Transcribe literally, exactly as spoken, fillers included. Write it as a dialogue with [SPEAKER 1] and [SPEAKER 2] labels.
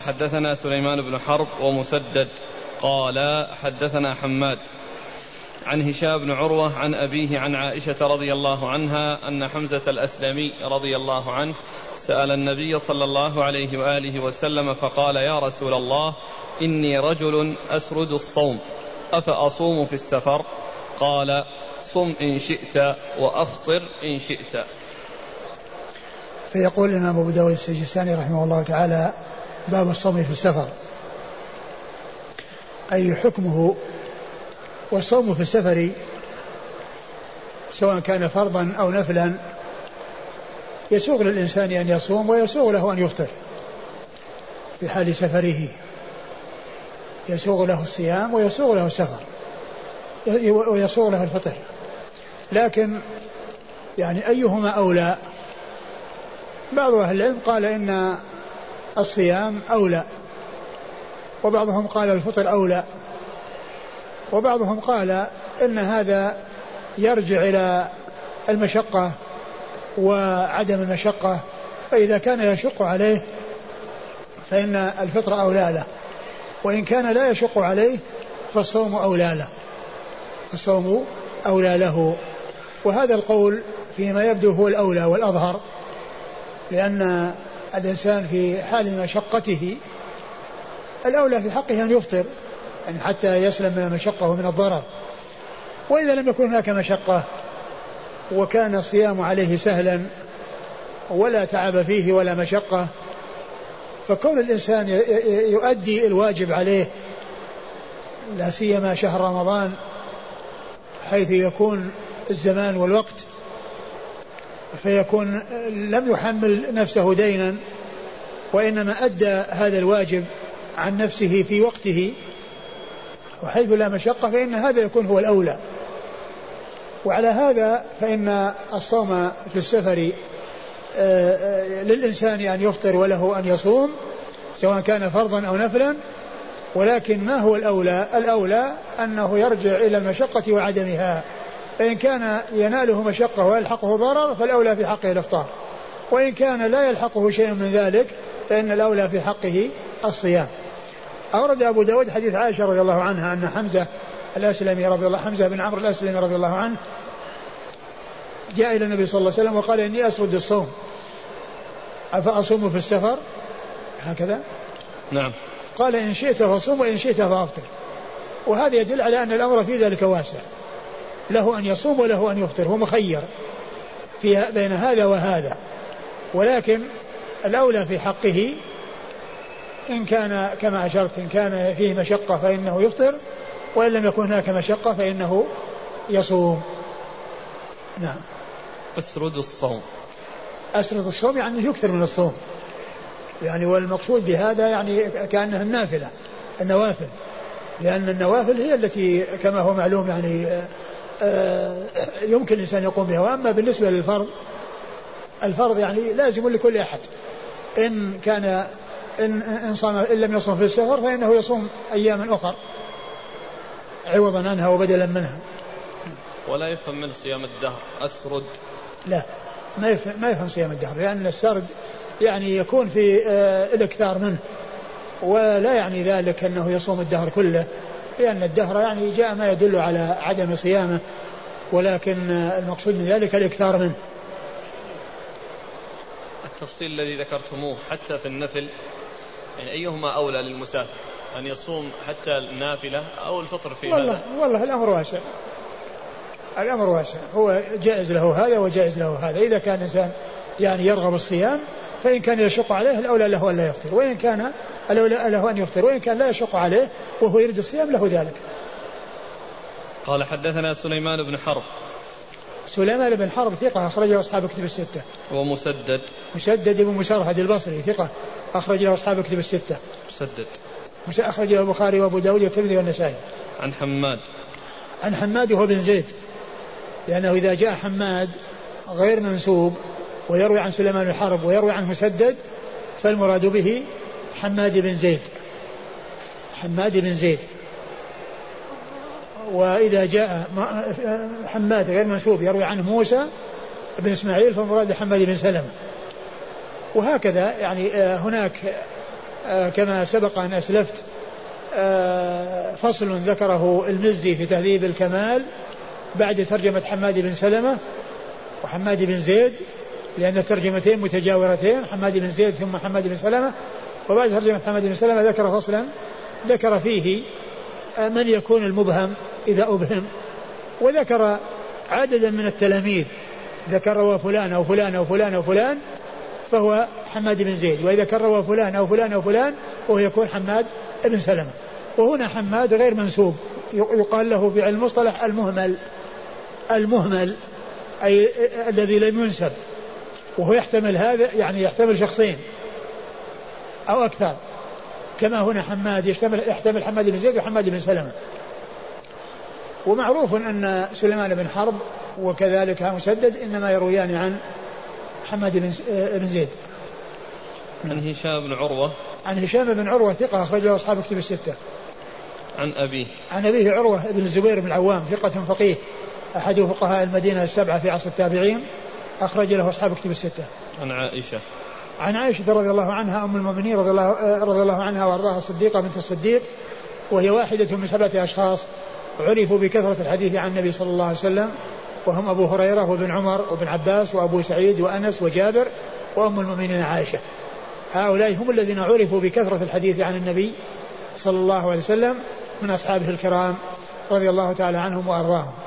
[SPEAKER 1] حدثنا سليمان بن حرب ومسدد قال حدثنا حماد عن هشام بن عروة عن أبيه عن عائشة رضي الله عنها أن حمزة الأسلمي رضي الله عنه سأل النبي صلى الله عليه وآله وسلم فقال يا رسول الله إني رجل أسرد الصوم أفأصوم في السفر؟ قال صم إن شئت وأفطر إن شئت.
[SPEAKER 2] فيقول الإمام أبو داود السجستاني رحمه الله تعالى باب الصوم في السفر، أي حكمه. والصوم في السفر سواء كان فرضا أو نفلا يسوغ للإنسان أن يصوم ويسوغ له أن يفطر في حال سفره، يسوغ له الصيام ويسوغ له السفر ويسوغ له الفطر، لكن يعني أيهما أولى؟ بعض أهل العلم قال إن الصيام أولى، وبعضهم قال الفطر أولى، وبعضهم قال إن هذا يرجع إلى المشقة وعدم المشقة، فإذا كان يشق عليه فإن الفطر أولى له، وإن كان لا يشق عليه فالصوم أولى له فالصوم أولى له. وهذا القول فيما يبدو هو الأولى والأظهر، لأن الإنسان في حال مشقته الأولى في حقه أن يفطر يعني حتى يسلم من المشقة ومن الضرر. وإذا لم يكن هناك مشقة وكان الصيام عليه سهلا ولا تعب فيه ولا مشقة، فكون الإنسان يؤدي الواجب عليه لا سيما شهر رمضان حيث يكون الزمان والوقت، فيكون لم يحمل نفسه دينا وإنما أدى هذا الواجب عن نفسه في وقته وحيث لا مشقة، فإن هذا يكون هو الأولى. وعلى هذا فإن الصوم في السفر للإنسان أن يفطر وله أن يصوم سواء كان فرضا أو نفلا، ولكن ما هو الأولى؟ الأولى أنه يرجع إلى المشقة وعدمها، فإن كان يناله مشقة ويلحقه ضرر فالأولى في حقه الإفطار، وإن كان لا يلحقه شيء من ذلك فإن الأولى في حقه الصيام. أورد أبو داود حديث عائشة رضي الله عنها أن حمزة الأسلمي رضي الله حمزة بن عمرو الأسلمي رضي الله عنه جاء إلى النبي صلى الله عليه وسلم وقال إني أسرد الصوم أفأصوم في السفر؟ هكذا
[SPEAKER 1] نعم.
[SPEAKER 2] قال إن شئت فصوم وإن شئت فأفطر. وهذا يدل على أن الأمر في ذلك واسع، له أن يصوم وله أن يفطر، هو مخير في بين هذا وهذا، ولكن الأولى في حقه إن كان كما أشرت إن كان فيه مشقة فإنه يفطر، وإن لم يكن هناك مشقة فإنه يصوم. نعم.
[SPEAKER 1] أسرد الصوم،
[SPEAKER 2] أسرد الصوم يعني يكثر من الصوم يعني، والمقصود بهذا يعني كأنها النافلة النوافل، لأن النوافل هي التي كما هو معلوم يعني يمكن الإنسان يقوم بها. وأما بالنسبة للفرض، الفرض يعني لازم لكل أحد، إن كان إن, إن, صام إن لم يصوم في السفر فإنه يصوم أياما أخرى عوضا عنها وبدلا منها.
[SPEAKER 1] ولا يفهم من صيام الدهر أسرد،
[SPEAKER 2] لا ما يفهم, ما يفهم صيام الدهر، لأن السرد يعني يكون في الإكثار منه، ولا يعني ذلك أنه يصوم الدهر كله، لأن الدهر يعني جاء ما يدل على عدم صيامه، ولكن المقصود من ذلك الإكثار منه.
[SPEAKER 1] التفصيل الذي ذكرتموه حتى في النفل يعني أيهما أولى للمسافر، أن يصوم حتى النافلة أو الفطر في
[SPEAKER 2] والله
[SPEAKER 1] هذا؟
[SPEAKER 2] والله الأمر واسع، الأمر واسع، هو جائز له هذا وجائز له هذا. إذا كان الإنسان يعني يرغب الصيام فإن كان يشق عليه الأولى له أن لا يفطر، وإن كان الأولى له أن يفطر، وإن كان لا يشق عليه وهو يريد الصيام له ذلك.
[SPEAKER 1] قال حدثنا سليمان بن حرب.
[SPEAKER 2] سليمان بن حرب ثقة أخرج له أصحاب كتب الستة.
[SPEAKER 1] ومسدد
[SPEAKER 2] مسدد بن مسرهد البصري ثقة أخرج له أصحاب كتب الستة.
[SPEAKER 1] مسدد
[SPEAKER 2] أخرج له البخاري وأبو داود والترمذي والنسائي.
[SPEAKER 1] عن حماد
[SPEAKER 2] عن حماد وهو بن زيد، لأنه إذا جاء حماد غير منسوب ويروي عن سليمان بن حرب ويروي عن مسدد فالمراد به حماد بن زيد حماد بن زيد وإذا جاء حماد غير منسوب يروي عنه موسى بن إسماعيل فالمراد حماد بن سلمة. وهكذا يعني هناك كما سبق أن أسلفت فصل ذكره المزي في تهذيب الكمال بعد ترجمة حماد بن سلمة وحماد بن زيد، لأن الترجمتين متجاورتين، حماد بن زيد ثم حماد بن سلمة. وبعد ترجمة حماد بن سلمة ذكر فصلا ذكر فيه من يكون المبهم إذا أبهم، وذكر عددا من التلاميذ، ذكر روى فلان أو فلان أو فلان أو فلان فهو حماد بن زيد، وإذا كان روى فلان أو فلان أو فلان وهو يكون حماد بن سلمة. وهنا حماد غير منسوب، يقال له في علم المصطلح المهمل، المهمل أي الذي لم ينسب، وهو يحتمل هذا، يعني يحتمل شخصين أو أكثر، كما هنا حماد يحتمل, يحتمل حماد بن زيد وحماد بن سلمة. ومعروف أن سليمان بن حرب وكذلك مسدد إنما يرويان عن حماد بن زيد.
[SPEAKER 1] عن هشام بن عروة
[SPEAKER 2] عن هشام بن عروة ثقة أخرجه أصحاب كتب الستة.
[SPEAKER 1] عن أبيه
[SPEAKER 2] عن أبيه عروة بن الزبير بن العوام ثقة فقيه أحد فقهاء المدينة السبعة في عصر التابعين، أخرج له أصحاب كتب الستة.
[SPEAKER 1] عن عائشة
[SPEAKER 2] عن عائشة رضي الله عنها أم المؤمنين رضي الله, رضي الله عنها وأرضاها الصديقة بنت الصديق، وهي واحدة من سبعة أشخاص عرفوا بكثرة الحديث عن النبي صلى الله عليه وسلم، وهم أبو هريرة وابن عمر وابن عباس وأبو سعيد وأنس وجابر وأم المؤمنين عائشة. هؤلاء هم الذين عرفوا بكثرة الحديث عن النبي صلى الله عليه وسلم من أصحابه الكرام رضي الله تعالى عنهم وأرضاهم.